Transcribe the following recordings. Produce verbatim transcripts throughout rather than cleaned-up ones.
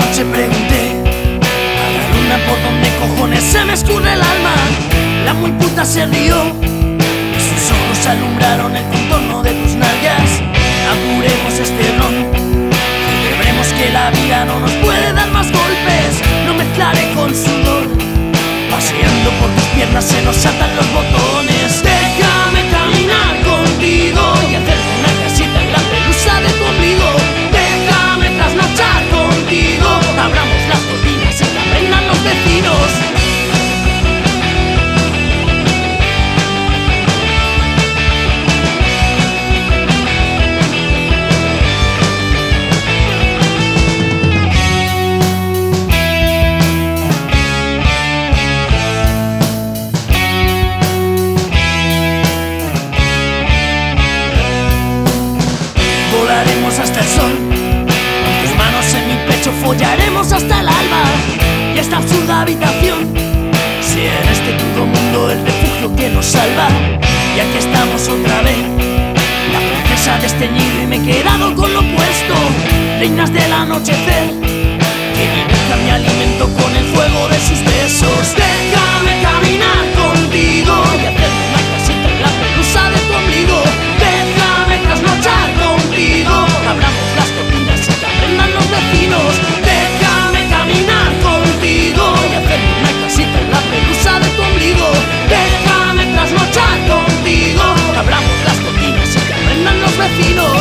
noche pregunté a la luna por dónde cojones se me escurre el alma. La muy puta se rió y sus ojos alumbraron el contorno de tus nalgas. Apuremos este ron, celebremos que la vida no nos puede dar más golpes. No mezclaré con sudor, paseando por tus piernas se nos atan los botones. Déjame caminar contigo y hacerte una casita en la pelusa de tu ombligo. Déjame trasnochar contigo, abramos las cortinas y que aprendan los vecinos. Volaremos hasta el sol, con tus manos en mi pecho follaremos hasta el alba. Y esta absurda habitación sea en este crudo mundo el refugio que nos salva. Y aquí estamos otra vez, la princesa desteñida y me he quedado con lo opuesto. Reinas del anochecer, que dibujan mi alimento con el fuego de sus besos. Déjame caminar contigo y hacerme una casita en la pelusa de tu ombligo. Déjame trasnochar contigo, abramos las cortinas y que aprendan los vecinos. Déjame caminar contigo y hacerme una casita en la pelusa de tu ombligo. Déjame trasnochar contigo, abramos las cortinas y que aprendan los vecinos.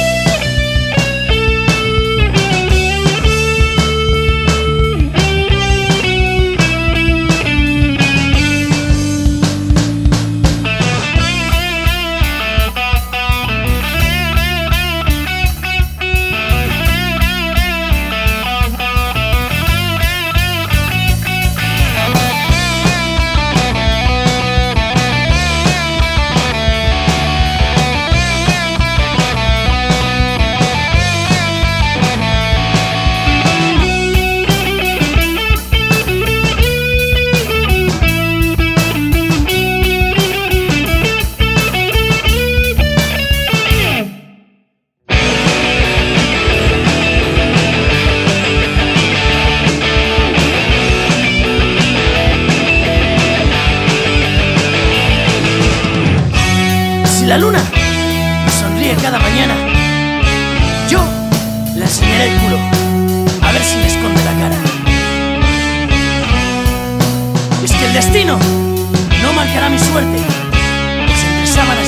La luna me sonríe cada mañana, yo le enseñaré el culo, a ver si me esconde la cara. Y es que el destino no marcará mi suerte, pues entre sábanas